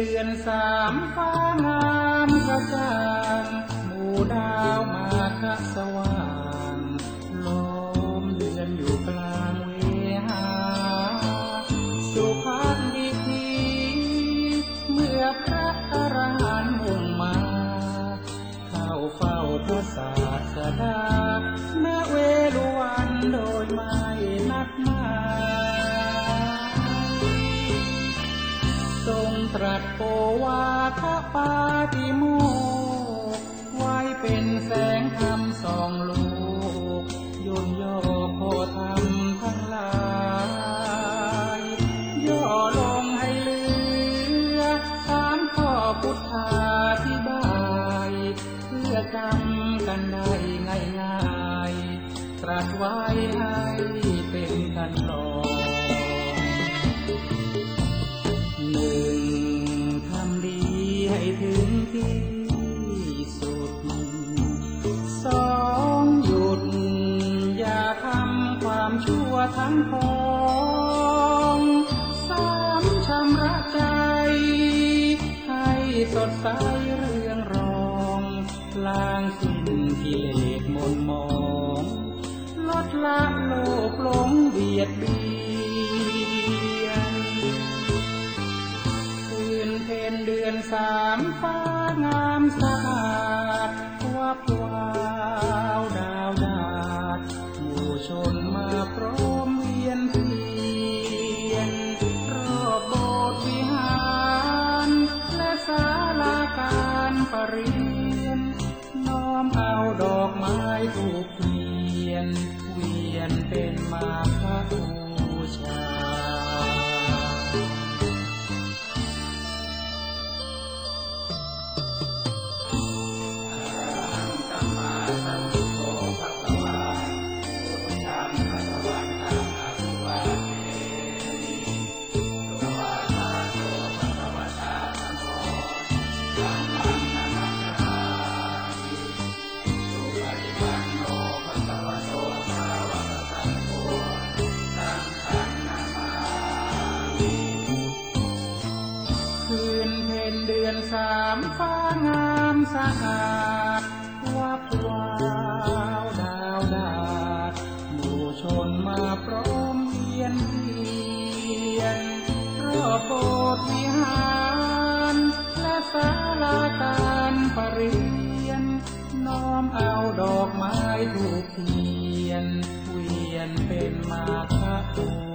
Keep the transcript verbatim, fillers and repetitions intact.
ดือนสามฟ้างามกระจ่างหมู่ดาวมาคะสว่างล้อมเดือนอยู่กลางเวหาสุภาพดีทีเมื่อพระอรหันต์มุ่งมาเข้าเฝ้าพระศาสดาณเวฬุวันโดยไม่นัดหมายทรงตรัสโอวาทปาติโมกข์ไว้เป็นแสงธรรมส่องโลกย่นย่อโพธรรมทั้งหลายย่อลงให้เหลือสามข้อพุทธาธิบายเพื่อจำกันได้ง่ายๆตรัสไว้ให้เป็นกันรองหนึ่งทำดีให้ถึงที่สุดสองหยุดอย่าทำความชั่วทั้งปวงสามชำระใจให้สดใสเรืองรองล้างสิ้นกิเลสมนมองลดละโลภหลงเบียดเบียนคืนเพ็ญเดือนสามฟ้างามสะอาดวับวาวดาวดาดหมู่ชนมาพร้อมเวียนเทียนรอบโบสถ์วิหารและศาลาการประเรียนน้อมเอาดอกไม้ถูกเทียนเวียนเป็นมาฆบูชาคืนเพ็ญเดือนสามฟ้างามสะอาดวับวาวดาวดาดหมู่ชนมาพร้อมเวียนเทียนรอบโบสถ์วิหารและศาลาการประเรียนน้อมเอาดอกไม้ถูกเทียนเวียนเป็นมาฆบู